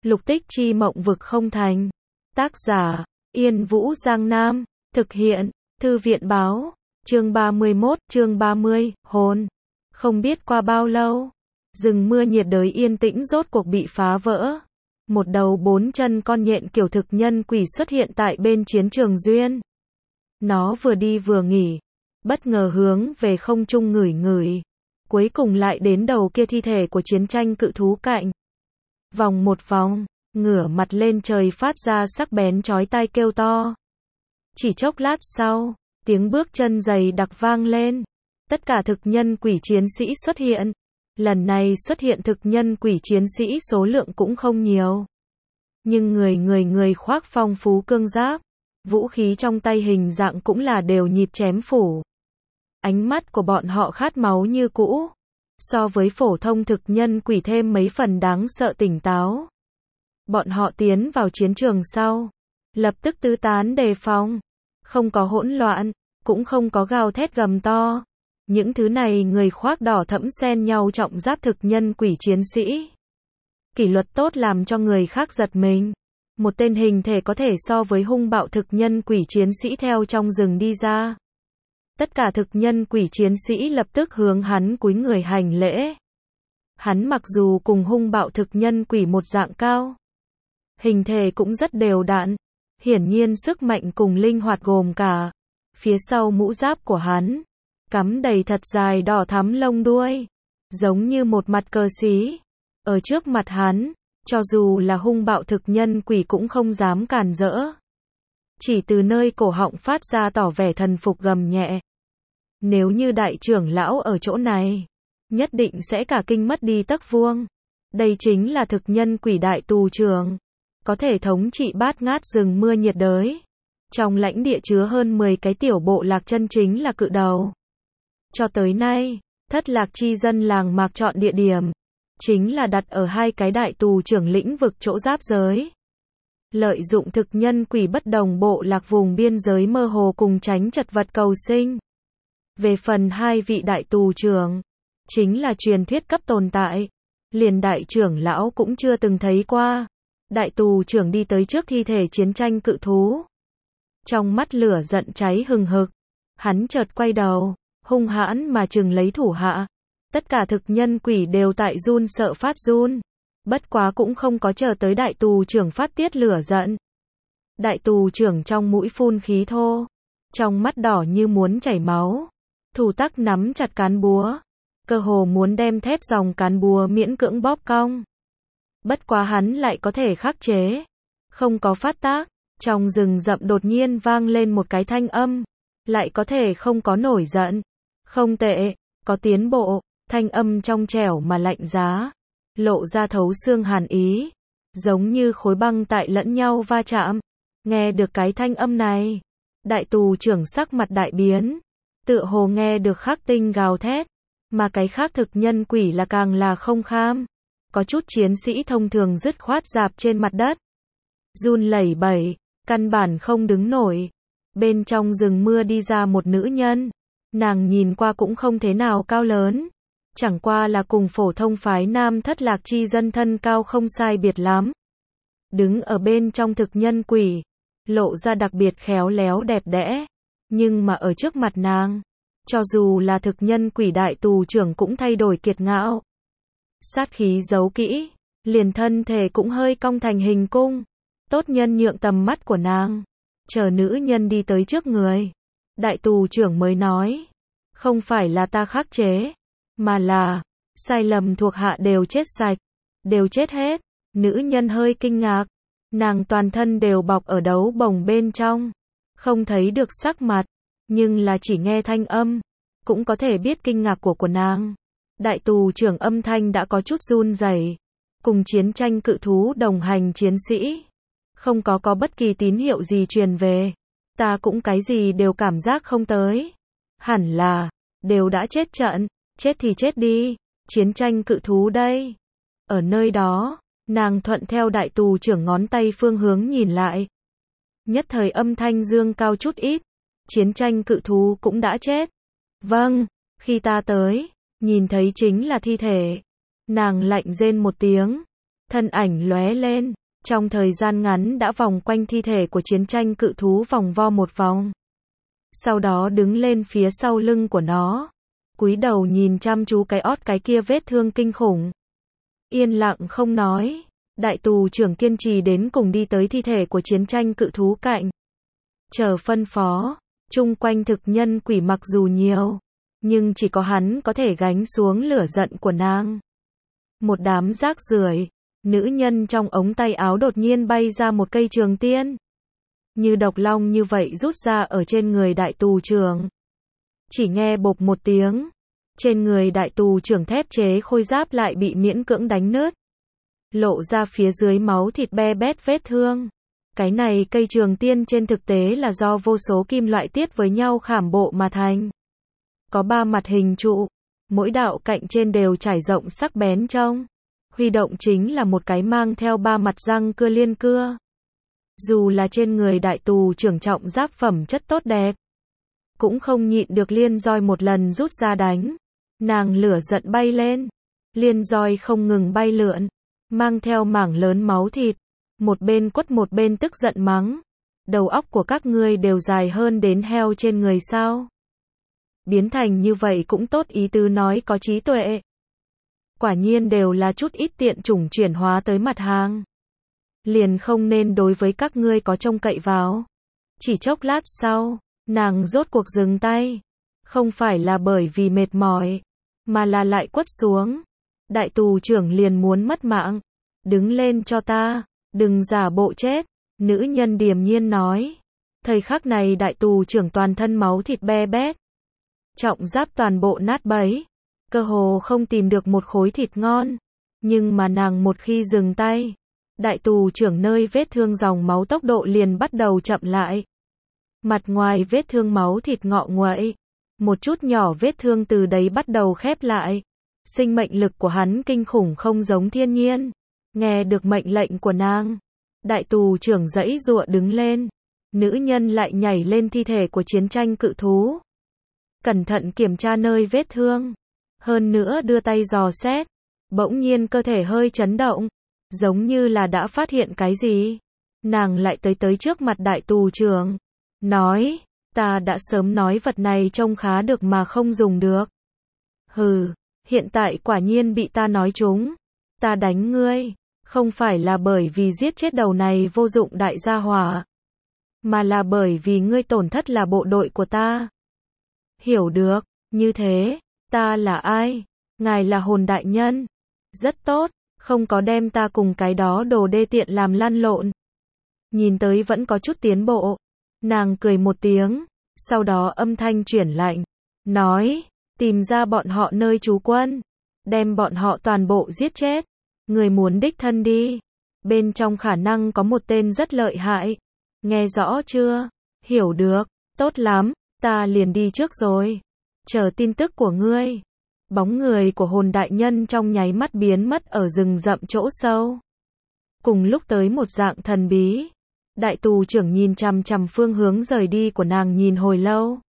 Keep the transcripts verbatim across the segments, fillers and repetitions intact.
Lục tích chi mộng vực không thành. Tác giả, Yên Vũ Giang Nam. Thực hiện, Thư viện báo. Chương ba mươi mốt, chương ba mươi, hồn. Không biết qua bao lâu, rừng mưa nhiệt đới yên tĩnh rốt cuộc bị phá vỡ. Một đầu bốn chân con nhện kiểu thực nhân quỷ xuất hiện tại bên chiến trường duyên. Nó vừa đi vừa nghỉ, bất ngờ hướng về không trung ngửi ngửi. Cuối cùng lại đến đầu kia thi thể của chiến tranh cự thú cạnh. Vòng một vòng, ngửa mặt lên trời phát ra sắc bén chói tai kêu to. Chỉ chốc lát sau, tiếng bước chân dày đặc vang lên. Tất cả thực nhân quỷ chiến sĩ xuất hiện. Lần này xuất hiện thực nhân quỷ chiến sĩ số lượng cũng không nhiều. Nhưng người người người khoác phong phú cương giáp. Vũ khí trong tay hình dạng cũng là đều nhịp chém phủ. Ánh mắt của bọn họ khát máu như cũ. So với phổ thông thực nhân quỷ thêm mấy phần đáng sợ tỉnh táo. Bọn họ tiến vào chiến trường sau. Lập tức tứ tán đề phòng. Không có hỗn loạn, cũng không có gào thét gầm to. Những thứ này người khoác đỏ thẫm xen nhau trọng giáp thực nhân quỷ chiến sĩ. Kỷ luật tốt làm cho người khác giật mình. Một tên hình thể có thể so với hung bạo thực nhân quỷ chiến sĩ theo trong rừng đi ra. Tất cả thực nhân quỷ chiến sĩ lập tức hướng hắn cúi người hành lễ. Hắn mặc dù cùng hung bạo thực nhân quỷ một dạng cao, hình thể cũng rất đều đặn, hiển nhiên sức mạnh cùng linh hoạt gồm cả. Phía sau mũ giáp của hắn, cắm đầy thật dài đỏ thắm lông đuôi, giống như một mặt cờ xí. Ở trước mặt hắn, cho dù là hung bạo thực nhân quỷ cũng không dám cản rỡ. Chỉ từ nơi cổ họng phát ra tỏ vẻ thần phục gầm nhẹ. Nếu như đại trưởng lão ở chỗ này, nhất định sẽ cả kinh mất đi tấc vuông. Đây chính là thực nhân quỷ đại tù trưởng, có thể thống trị bát ngát rừng mưa nhiệt đới. Trong lãnh địa chứa hơn mười cái tiểu bộ lạc chân chính là cự đầu. Cho tới nay, thất lạc chi dân làng mạc chọn địa điểm, chính là đặt ở hai cái đại tù trưởng lĩnh vực chỗ giáp giới. Lợi dụng thực nhân quỷ bất đồng bộ lạc vùng biên giới mơ hồ cùng tránh chật vật cầu sinh. Về phần hai vị đại tù trưởng, chính là truyền thuyết cấp tồn tại. Liền đại trưởng lão cũng chưa từng thấy qua. Đại tù trưởng đi tới trước thi thể chiến tranh cự thú. Trong mắt lửa giận cháy hừng hực. Hắn chợt quay đầu, hung hãn mà chừng lấy thủ hạ. Tất cả thực nhân quỷ đều tại run sợ phát run. Bất quá cũng không có chờ tới đại tù trưởng phát tiết lửa giận. Đại tù trưởng trong mũi phun khí thô, trong mắt đỏ như muốn chảy máu. Thủ tắc nắm chặt cán búa, cơ hồ muốn đem thép dòng cán búa miễn cưỡng bóp cong. Bất quá hắn lại có thể khắc chế, không có phát tác. Trong rừng rậm đột nhiên vang lên một cái thanh âm, lại có thể không có nổi giận. Không tệ, có tiến bộ. Thanh âm trong trẻo mà lạnh giá, lộ ra thấu xương hàn ý, giống như khối băng tại lẫn nhau va chạm. Nghe được cái thanh âm này, đại tù trưởng sắc mặt đại biến, tựa hồ nghe được khắc tinh gào thét, mà cái khác thực nhân quỷ là càng là không kham. Có chút chiến sĩ thông thường dứt khoát rạp trên mặt đất, run lẩy bẩy, căn bản không đứng nổi. Bên trong rừng mưa đi ra một nữ nhân, nàng nhìn qua cũng không thế nào cao lớn. Chẳng qua là cùng phổ thông phái nam thất lạc chi dân thân cao không sai biệt lắm. Đứng ở bên trong thực nhân quỷ, lộ ra đặc biệt khéo léo đẹp đẽ. Nhưng mà ở trước mặt nàng, cho dù là thực nhân quỷ đại tù trưởng cũng thay đổi kiệt ngạo. Sát khí giấu kỹ, liền thân thể cũng hơi cong thành hình cung. Tốt nhân nhượng tầm mắt của nàng, chờ nữ nhân đi tới trước người. Đại tù trưởng mới nói, không phải là ta khắc chế, mà là, sai lầm thuộc hạ đều chết sạch, đều chết hết. Nữ nhân hơi kinh ngạc, nàng toàn thân đều bọc ở đấu bồng bên trong, không thấy được sắc mặt, nhưng là chỉ nghe thanh âm, cũng có thể biết kinh ngạc của của nàng. Đại tù trưởng âm thanh đã có chút run rẩy, cùng chiến tranh cự thú đồng hành chiến sĩ, không có có bất kỳ tín hiệu gì truyền về, ta cũng cái gì đều cảm giác không tới, hẳn là, đều đã chết trận. Chết thì chết đi, chiến tranh cự thú đây. Ở nơi đó, nàng thuận theo đại tù trưởng ngón tay phương hướng nhìn lại. Nhất thời âm thanh dương cao chút ít, chiến tranh cự thú cũng đã chết. Vâng, khi ta tới, nhìn thấy chính là thi thể. Nàng lạnh rên một tiếng, thân ảnh lóe lên, trong thời gian ngắn đã vòng quanh thi thể của chiến tranh cự thú vòng vo một vòng. Sau đó đứng lên phía sau lưng của nó, cúi đầu nhìn chăm chú cái ót cái kia vết thương kinh khủng. Yên lặng không nói, đại tù trưởng kiên trì đến cùng đi tới thi thể của chiến tranh cự thú cạnh. Chờ phân phó, chung quanh thực nhân quỷ mặc dù nhiều, nhưng chỉ có hắn có thể gánh xuống lửa giận của nàng. Một đám rác rưởi, nữ nhân trong ống tay áo đột nhiên bay ra một cây trường tiên. Như độc long như vậy rút ra ở trên người đại tù trưởng. Chỉ nghe bộp một tiếng, trên người đại tù trưởng thép chế khôi giáp lại bị miễn cưỡng đánh nứt. Lộ ra phía dưới máu thịt be bét vết thương. Cái này cây trường tiên trên thực tế là do vô số kim loại tiết với nhau khảm bộ mà thành. Có ba mặt hình trụ, mỗi đạo cạnh trên đều trải rộng sắc bén trông. Huy động chính là một cái mang theo ba mặt răng cưa liên cưa. Dù là trên người đại tù trưởng trọng giáp phẩm chất tốt đẹp, cũng không nhịn được liên roi một lần rút ra đánh. Nàng lửa giận bay lên, liên roi không ngừng bay lượn, mang theo mảng lớn máu thịt, một bên quất một bên tức giận mắng. Đầu óc của các ngươi đều dài hơn đến heo trên người sao? Biến thành như vậy cũng tốt, ý tứ nói có trí tuệ. Quả nhiên đều là chút ít tiện chủng chuyển hóa tới mặt hàng. Liền không nên đối với các ngươi có trông cậy vào. Chỉ chốc lát sau, nàng rốt cuộc dừng tay. Không phải là bởi vì mệt mỏi, mà là lại quất xuống. Đại tù trưởng liền muốn mất mạng. Đứng lên cho ta, đừng giả bộ chết. Nữ nhân điềm nhiên nói. Thời khắc này đại tù trưởng toàn thân máu thịt be bét. Trọng giáp toàn bộ nát bấy. Cơ hồ không tìm được một khối thịt ngon. Nhưng mà nàng một khi dừng tay, đại tù trưởng nơi vết thương dòng máu tốc độ liền bắt đầu chậm lại. Mặt ngoài vết thương máu thịt ngọ nguậy. Một chút nhỏ vết thương từ đấy bắt đầu khép lại. Sinh mệnh lực của hắn kinh khủng không giống thiên nhiên. Nghe được mệnh lệnh của nàng, đại tù trưởng giãy giụa đứng lên. Nữ nhân lại nhảy lên thi thể của chiến tranh cự thú. Cẩn thận kiểm tra nơi vết thương. Hơn nữa đưa tay dò xét. Bỗng nhiên cơ thể hơi chấn động. Giống như là đã phát hiện cái gì. Nàng lại tới tới trước mặt đại tù trưởng. Nói, ta đã sớm nói vật này trông khá được mà không dùng được. Hừ, hiện tại quả nhiên bị ta nói trúng. Ta đánh ngươi, không phải là bởi vì giết chết đầu này vô dụng đại gia hỏa, mà là bởi vì ngươi tổn thất là bộ đội của ta. Hiểu được, như thế, ta là ai? Ngài là hồn đại nhân. Rất tốt, không có đem ta cùng cái đó đồ đê tiện làm lăn lộn. Nhìn tới vẫn có chút tiến bộ. Nàng cười một tiếng, sau đó âm thanh chuyển lạnh, nói, tìm ra bọn họ nơi trú quân, đem bọn họ toàn bộ giết chết. Người muốn đích thân đi. Bên trong khả năng có một tên rất lợi hại. Nghe rõ chưa? Hiểu được, tốt lắm, ta liền đi trước rồi. Chờ tin tức của ngươi. Bóng người của hồn đại nhân trong nháy mắt biến mất ở rừng rậm chỗ sâu. Cùng lúc tới một dạng thần bí. Đại tù trưởng nhìn chằm chằm phương hướng rời đi của nàng nhìn hồi lâu.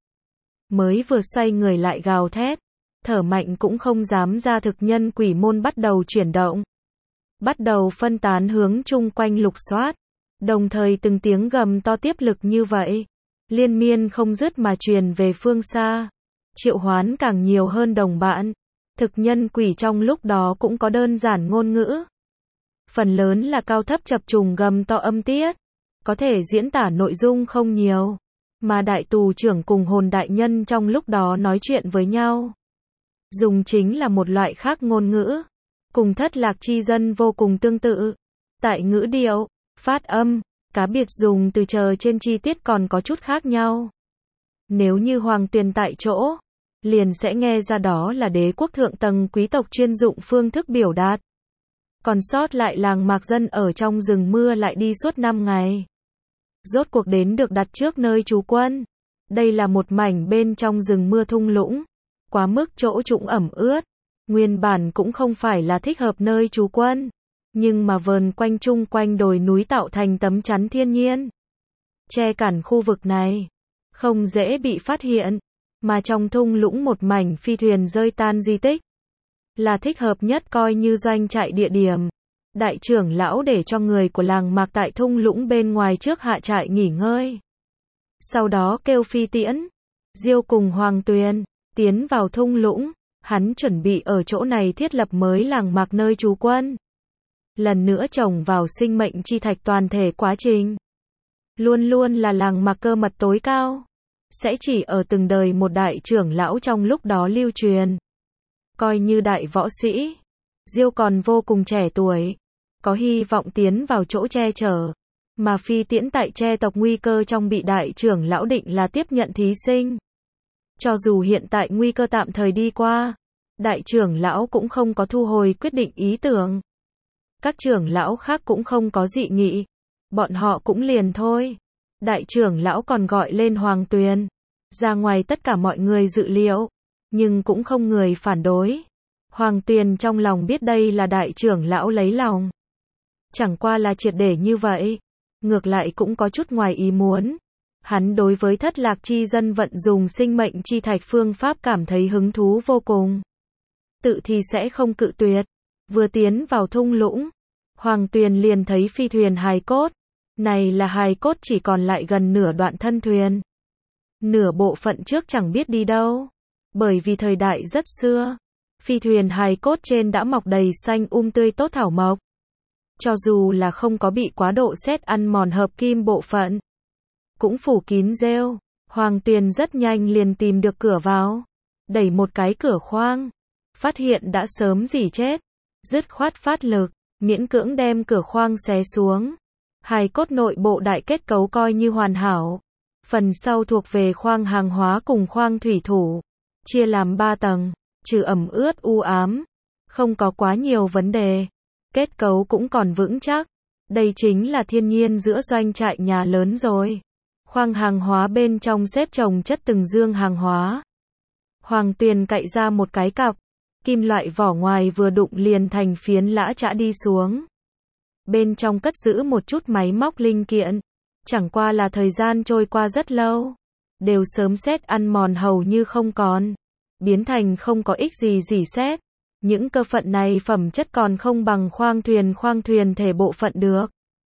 Mới vừa xoay người lại gào thét. Thở mạnh cũng không dám ra, thực nhân quỷ môn bắt đầu chuyển động. Bắt đầu phân tán hướng chung quanh lục soát. Đồng thời từng tiếng gầm to tiếp lực như vậy. Liên miên không dứt mà truyền về phương xa. Triệu hoán càng nhiều hơn đồng bạn. Thực nhân quỷ trong lúc đó cũng có đơn giản ngôn ngữ. Phần lớn là cao thấp chập trùng gầm to âm tiết. Có thể diễn tả nội dung không nhiều. Mà đại tù trưởng cùng hồn đại nhân trong lúc đó nói chuyện với nhau. Dùng chính là một loại khác ngôn ngữ. Cùng thất lạc chi dân vô cùng tương tự. Tại ngữ điệu, phát âm, cá biệt dùng từ chờ trên chi tiết còn có chút khác nhau. Nếu như hoàng tuyền tại chỗ, liền sẽ nghe ra đó là đế quốc thượng tầng quý tộc chuyên dụng phương thức biểu đạt. Còn sót lại làng mạc dân ở trong rừng mưa lại đi suốt năm ngày. Rốt cuộc đến được đặt trước nơi trú quân. Đây là một mảnh bên trong rừng mưa thung lũng. Quá mức chỗ trũng ẩm ướt. Nguyên bản cũng không phải là thích hợp nơi trú quân. Nhưng mà vờn quanh chung quanh đồi núi tạo thành tấm chắn thiên nhiên. Che cản khu vực này. Không dễ bị phát hiện. Mà trong thung lũng một mảnh phi thuyền rơi tan di tích. Là thích hợp nhất coi như doanh trại địa điểm. đại trưởng lão để cho người của làng Mạc tại thung lũng bên ngoài trước hạ trại nghỉ ngơi. Sau đó kêu Phi Tiễn, Diêu cùng Hoàng Tuyền, tiến vào thung lũng, hắn chuẩn bị ở chỗ này thiết lập mới làng Mạc nơi trú quân. Lần nữa trồng vào sinh mệnh chi thạch toàn thể quá trình. Luôn luôn là làng Mạc cơ mật tối cao. Sẽ chỉ ở từng đời một đại trưởng lão trong lúc đó lưu truyền. Coi như đại võ sĩ, Diêu còn vô cùng trẻ tuổi, có hy vọng tiến vào chỗ che chở. Mà Phi Tiễn tại che tộc nguy cơ trong bị đại trưởng lão định là tiếp nhận thí sinh. Cho dù hiện tại nguy cơ tạm thời đi qua, đại trưởng lão cũng không có thu hồi quyết định ý tưởng. Các trưởng lão khác cũng không có dị nghị. Bọn họ cũng liền thôi. Đại trưởng lão còn gọi lên Hoàng Tuyền. Ra ngoài tất cả mọi người dự liệu. Nhưng cũng không người phản đối. Hoàng Tuyền trong lòng biết đây là đại trưởng lão lấy lòng. Chẳng qua là triệt để như vậy. Ngược lại cũng có chút ngoài ý muốn. Hắn đối với thất lạc chi dân vận dùng sinh mệnh chi thạch phương pháp cảm thấy hứng thú vô cùng. Tự thì sẽ không cự tuyệt. Vừa tiến vào thung lũng, Hoàng Tuyền liền thấy phi thuyền hài cốt. Này là hài cốt chỉ còn lại gần nửa đoạn thân thuyền. Nửa bộ phận trước chẳng biết đi đâu. Bởi vì thời đại rất xưa, phi thuyền hài cốt trên đã mọc đầy xanh um tươi tốt thảo mộc. Cho dù là không có bị quá độ sét ăn mòn hợp kim bộ phận, cũng phủ kín rêu. Hoàng Tuyền rất nhanh liền tìm được cửa vào. Đẩy một cái cửa khoang. Phát hiện đã sớm rỉ chết. Dứt khoát phát lực, miễn cưỡng đem cửa khoang xé xuống. Hài cốt nội bộ đại kết cấu coi như hoàn hảo. Phần sau thuộc về khoang hàng hóa cùng khoang thủy thủ. Chia làm ba tầng, trừ ẩm ướt u ám. Không có quá nhiều vấn đề. Kết cấu cũng còn vững chắc. Đây chính là thiên nhiên giữa doanh trại nhà lớn rồi. Khoang hàng hóa bên trong xếp chồng chất từng dương hàng hóa. Hoàng Tuyền cạy ra một cái cặp. Kim loại vỏ ngoài vừa đụng liền thành phiến lã chã đi xuống. Bên trong cất giữ một chút máy móc linh kiện. Chẳng qua là thời gian trôi qua rất lâu. Đều sớm sét ăn mòn hầu như không còn. Biến thành không có ích gì gì sét. Những cơ phận này phẩm chất còn không bằng khoang thuyền khoang thuyền thể bộ phận được.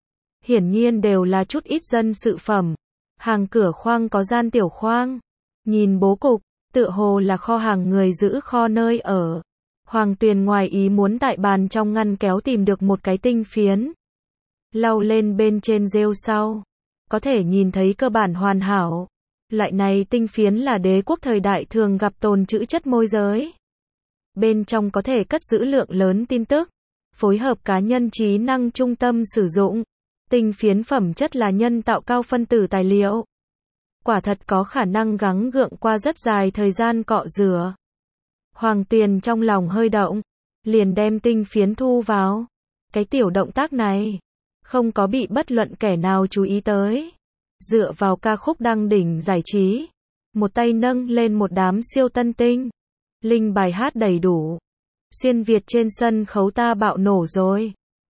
Hiển nhiên đều là chút ít dân sự phẩm. Hàng cửa khoang có gian tiểu khoang. Nhìn bố cục, tựa hồ là kho hàng người giữ kho nơi ở. Hoàng Tuyền ngoài ý muốn tại bàn trong ngăn kéo tìm được một cái tinh phiến. Lau lên bên trên rêu sau. Có thể nhìn thấy cơ bản hoàn hảo. Loại này tinh phiến là đế quốc thời đại thường gặp tồn trữ chất môi giới. Bên trong có thể cất giữ lượng lớn tin tức. Phối hợp cá nhân trí năng trung tâm sử dụng. Tinh phiến phẩm chất là nhân tạo cao phân tử tài liệu. Quả thật có khả năng gắng gượng qua rất dài thời gian cọ rửa. Hoàng Tuyền trong lòng hơi động. Liền đem tinh phiến thu vào. Cái tiểu động tác này không có bị bất luận kẻ nào chú ý tới. Dựa vào ca khúc đăng đỉnh giải trí. Một tay nâng lên một đám siêu tân tinh. Linh bài hát đầy đủ. Xuyên Việt trên sân khấu ta bạo nổ rồi.